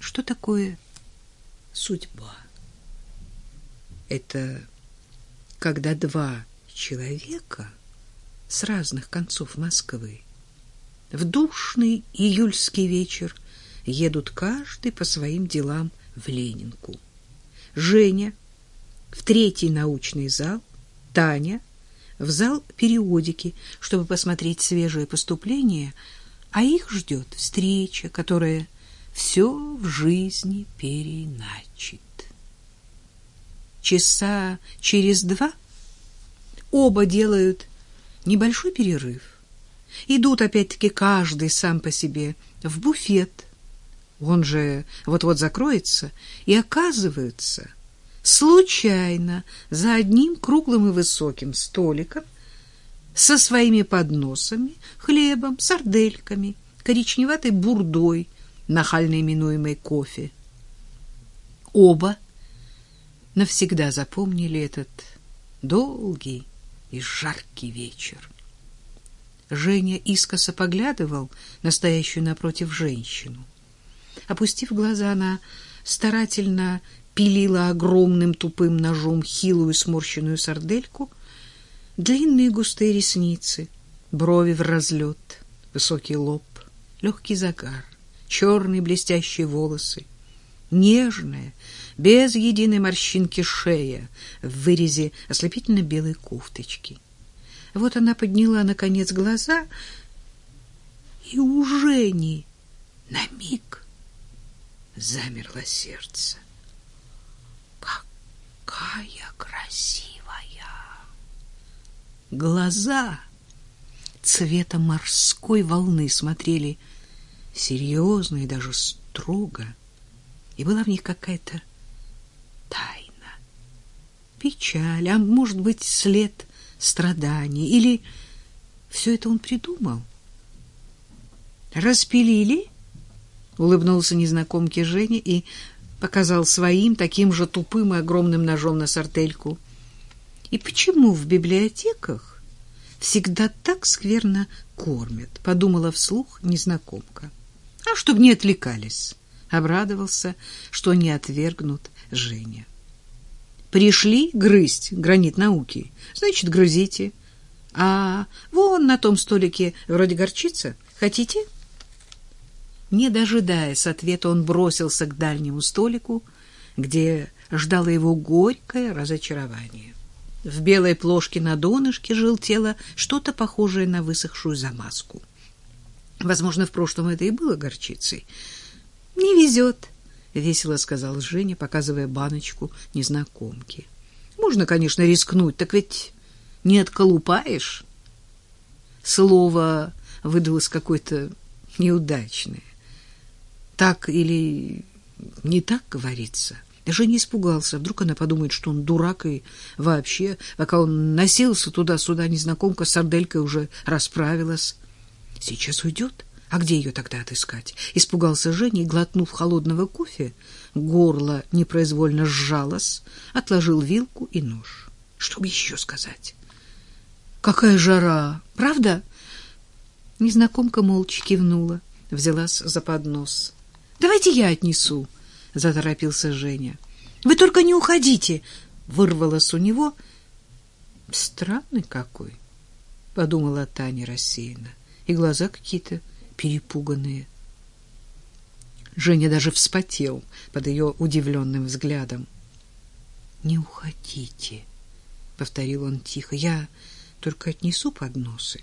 Что такое судьба? Это когда два человека с разных концов Москвы в душный июльский вечер едут каждый по своим делам в Ленинку. Женя в третий научный зал, Таня в зал периодики, чтобы посмотреть свежие поступления, а их ждет встреча, которая все в жизни переиначит. Часа через два оба делают небольшой перерыв. Идут опять-таки каждый сам по себе в буфет. Он же вот-вот закроется, и оказываются случайно за одним круглым и высоким столиком со своими подносами, хлебом, сардельками, коричневатой бурдой, нахально именуемой кофе. Оба навсегда запомнили этот долгий и жаркий вечер. Женя искоса поглядывал на стоящую напротив женщину. Опустив глаза, она старательно пилила огромным тупым ножом хилую сморщенную сардельку, длинные густые ресницы, брови в разлет, высокий лоб, легкий загар, черные блестящие волосы, нежная, без единой морщинки шея в вырезе ослепительно белой кофточки. Вот она подняла, наконец, глаза, и у Жени на миг замерло сердце. Какая красивая! Глаза цвета морской волны смотрели серьезно и даже строго, и была в них какая-то тайна, печаль, а может быть, след страданий, или все это он придумал? Распилили? Улыбнулся незнакомке Женя и показал своим таким же тупым и огромным ножом на сардельку. И почему в библиотеках всегда так скверно кормят? Подумала вслух незнакомка. А чтоб не отвлекались, обрадовался, что не отвергнут Женя. Пришли грызть гранит науки, значит, грызите. А вон на том столике вроде горчица. Хотите? Не дожидаясь ответа, он бросился к дальнему столику, где ждало его горькое разочарование. В белой плошке на донышке желтело что-то похожее на высохшую замазку. Возможно, в прошлом это и было горчицей. «Не везет», — весело сказал Женя, показывая баночку незнакомке. «Можно, конечно, рискнуть, так ведь не отколупаешь». Слово выдалось какое-то неудачное. Так или не так говорится. Женя испугался. Вдруг она подумает, что он дурак, и вообще, пока он носился туда-сюда, незнакомка с сарделькой уже расправилась. Сейчас уйдет? А где ее тогда отыскать? Испугался Женя и, глотнув холодного кофе, горло непроизвольно сжалось, отложил вилку и нож. Что бы еще сказать? Какая жара, правда? Незнакомка молча кивнула, взялась за поднос. Давайте я отнесу, заторопился Женя. Вы только не уходите, вырвалось у него. Странный какой, подумала Таня рассеянно, и глаза какие-то перепуганные. Женя даже вспотел под ее удивленным взглядом. Не уходите, повторил он тихо. Я только отнесу подносы.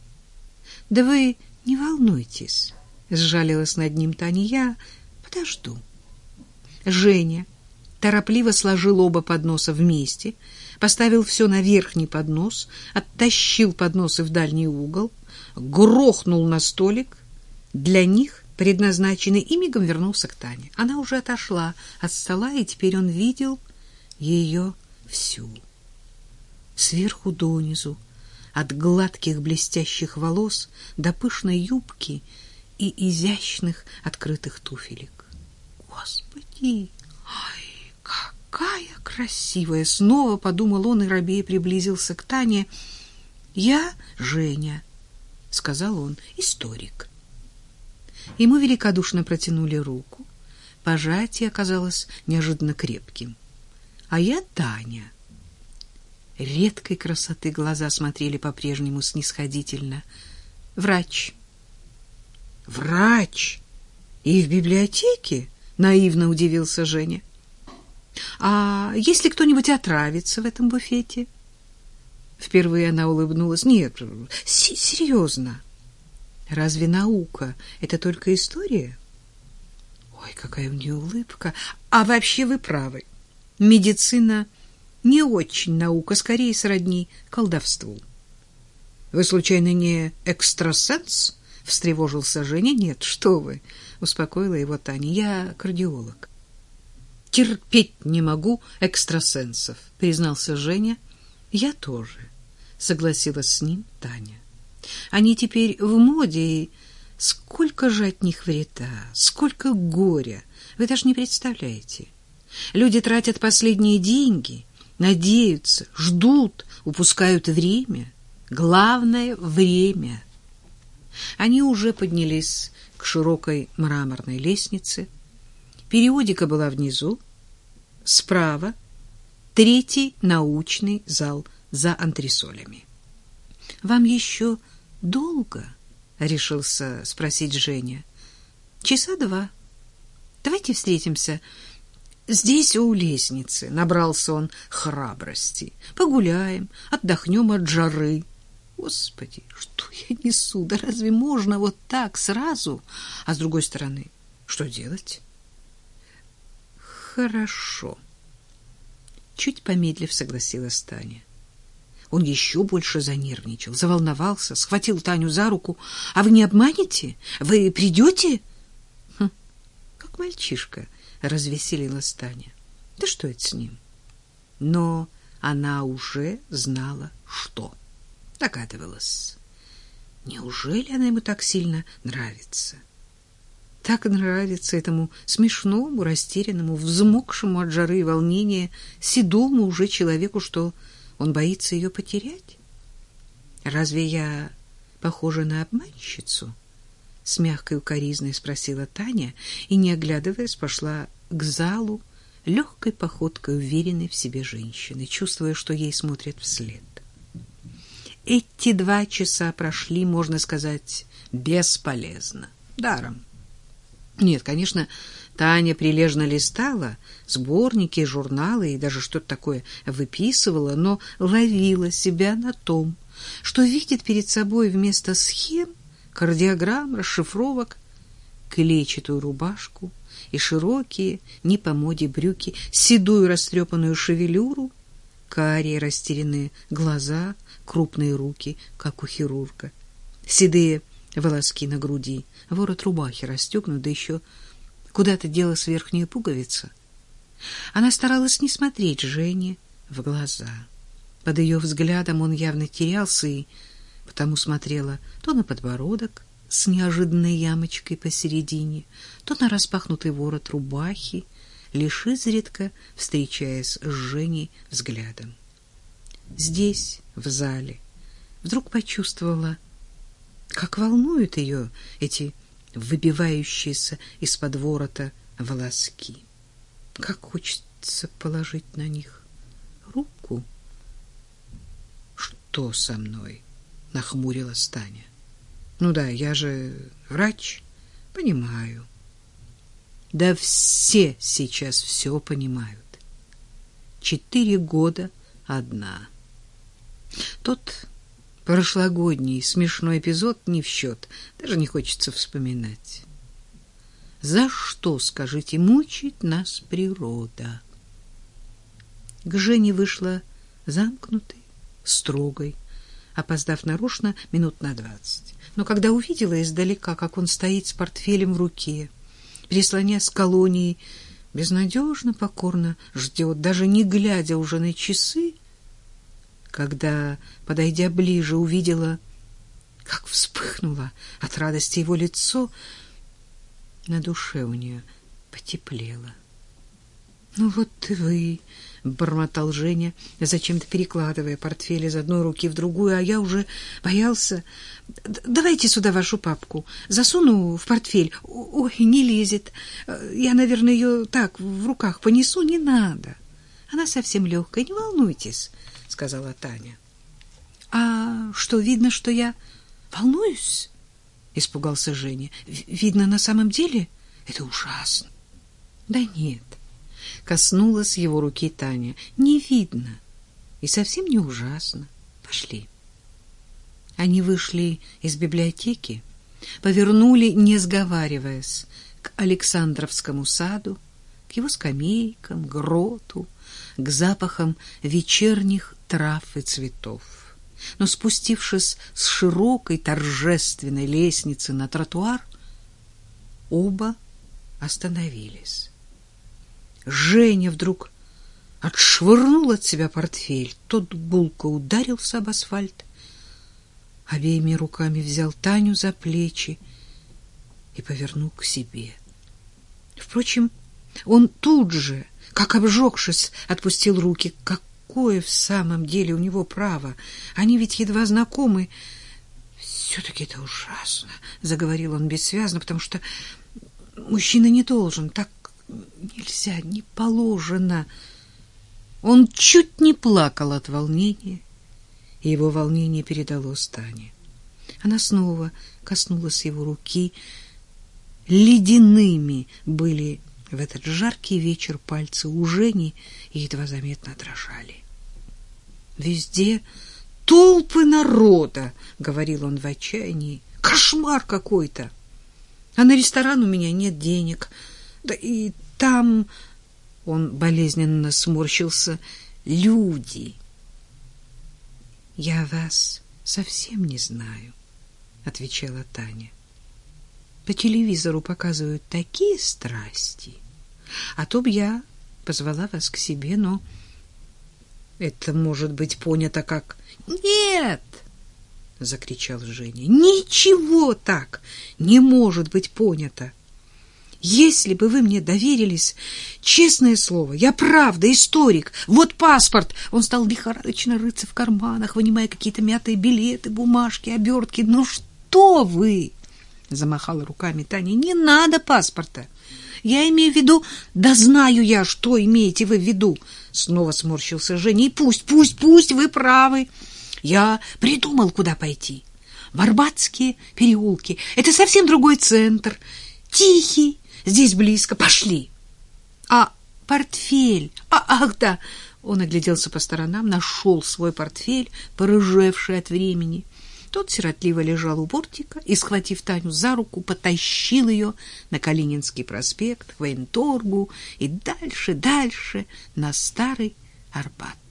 Да вы не волнуйтесь, сжалилась над ним Таня. Я подожду. Женя торопливо сложил оба подноса вместе, поставил все на верхний поднос, оттащил подносы в дальний угол, грохнул на столик для них предназначенный, и мигом вернулся к Тане. Она уже отошла от стола, и теперь он видел ее всю, сверху донизу, от гладких блестящих волос до пышной юбки и изящных открытых туфелек. Господи, ай, какая красивая! Снова подумал он, и робея приблизился к Тане. Я Женя, сказал он, историк. Ему великодушно протянули руку. пожатие оказалось неожиданно крепким. А я Таня. Редкой красоты глаза смотрели по-прежнему снисходительно. Врач. Врач? И в библиотеке? Наивно удивился Женя. А если кто-нибудь отравится в этом буфете? Впервые она улыбнулась. Нет, серьезно. Разве наука — это только история? Ой, какая у нее улыбка. А вообще вы правы. Медицина не очень наука, скорее сродни колдовству. Вы случайно не экстрасенс? Встревожился Женя. Нет, что вы, успокоила его Таня. Я кардиолог. Терпеть не могу экстрасенсов, признался Женя. Я тоже, согласилась с ним Таня. Они теперь в моде, и сколько же от них вреда, сколько горя, вы даже не представляете. Люди тратят последние деньги, надеются, ждут, упускают время. Главное — время. Они уже поднялись к широкой мраморной лестнице. Периодика была внизу. Справа — третий научный зал за антресолями. — Вам еще долго? — решился спросить Женя. — Часа 2. Давайте встретимся здесь, у лестницы. Набрался он храбрости. Погуляем, отдохнем от жары. Господи, что я несу? Да разве можно вот так сразу? А с другой стороны, что делать? Хорошо. Чуть помедлив согласилась Таня. Он еще больше занервничал, заволновался, схватил Таню за руку. — А вы не обманете? Вы придете? — Как мальчишка, — развеселилась Таня. — Да что это с ним? Но она уже знала, что. Догадывалась. Неужели она ему так сильно нравится? Так нравится этому смешному, растерянному, взмокшему от жары и волнения, седому уже человеку, что он боится ее потерять? Разве я похожа на обманщицу? С мягкой укоризной спросила Таня и, не оглядываясь, пошла к залу легкой походкой уверенной в себе женщины, чувствуя, что ей смотрят вслед. Эти 2 часа прошли, можно сказать, бесполезно, даром. Нет, конечно, Таня прилежно листала сборники, журналы и даже что-то такое выписывала, но ловила себя на том, что видит перед собой вместо схем, кардиограмм, расшифровок клетчатую рубашку и широкие, не по моде брюки, седую растрепанную шевелюру, карие растерянные глаза, крупные руки, как у хирурга, седые волоски на груди, ворот рубахи расстегнут, да еще куда-то делась верхняя пуговица. Она старалась не смотреть Жене в глаза. Под ее взглядом он явно терялся, и потому смотрела то на подбородок с неожиданной ямочкой посередине, то на распахнутый ворот рубахи, лишь изредка встречаясь с Женей взглядом. Здесь, в зале, вдруг почувствовала, как волнуют ее эти выбивающиеся из-под ворота волоски. Как хочется положить на них руку. Что со мной? Нахмурилась Таня. Ну да, я же врач, понимаю. Да все сейчас все понимают. 4 года одна. Тот прошлогодний смешной эпизод не в счет, даже не хочется вспоминать. За что, скажите, мучает нас природа? К Жене вышла замкнутой, строгой, опоздав нарочно минут на 20. Но когда увидела издалека, как он стоит с портфелем в руке, прислонясь к колонии, безнадежно, покорно ждет, даже не глядя уже на часы, когда, подойдя ближе, увидела, как вспыхнуло от радости его лицо, на душе у нее потеплело. Ну вот и вы, бормотал Женя, зачем-то перекладывая портфель из одной руки в другую, а я уже боялся. Давайте сюда вашу папку. Засуну в портфель. Ой, не лезет. Я, наверное, ее так в руках понесу. Не надо. Она совсем легкая, не волнуйтесь, сказала Таня. А что, видно, что я волнуюсь? Испугался Женя. Видно, на самом деле это ужасно. Да нет. Коснулась его руки Таня. Не видно. И совсем не ужасно. Пошли. Они вышли из библиотеки, повернули, не сговариваясь, к Александровскому саду, к его скамейкам, гроту, к запахам вечерних трав и цветов. Но спустившись с широкой торжественной лестницы на тротуар, оба остановились. Женя вдруг отшвырнул от себя портфель. Тот гулко ударился об асфальт, обеими руками взял Таню за плечи и повернул к себе. Впрочем, он тут же, как обжегшись, отпустил руки. Какое в самом деле у него право? Они ведь едва знакомы. Все-таки это ужасно, заговорил он бессвязно, потому что мужчина не должен, так нельзя, не положено. Он чуть не плакал от волнения, и его волнение передалось Тане. Она снова коснулась его руки. Ледяными были в этот жаркий вечер пальцы у Жени и едва заметно дрожали. Везде толпы народа, говорил он в отчаянии. Кошмар какой-то. А на ресторан у меня нет денег. Да и там, он болезненно сморщился, люди. Я вас совсем не знаю, отвечала Таня. По телевизору показывают такие страсти. А то б я позвала вас к себе, но это может быть понято как «Нет!» — закричал Женя. «Ничего так не может быть понято. Если бы вы мне доверились, честное слово, я правда историк. Вот паспорт». Он стал лихорадочно рыться в карманах, вынимая какие-то мятые билеты, бумажки, обертки. «Ну что вы?» — замахала руками Таня. «Не надо паспорта. Я имею в виду, да знаю я, что имеете вы в виду». Снова сморщился Женя. «И пусть вы правы. Я придумал, куда пойти. В Арбатские переулки. Это совсем другой центр. Тихий. Здесь близко. Пошли». «А портфель? Ах, да». Он огляделся по сторонам, нашел свой портфель, порыжевший от времени. Тот сиротливо лежал у бортика и, схватив Таню за руку, потащил ее на Калининский проспект, к военторгу и дальше на Старый Арбат.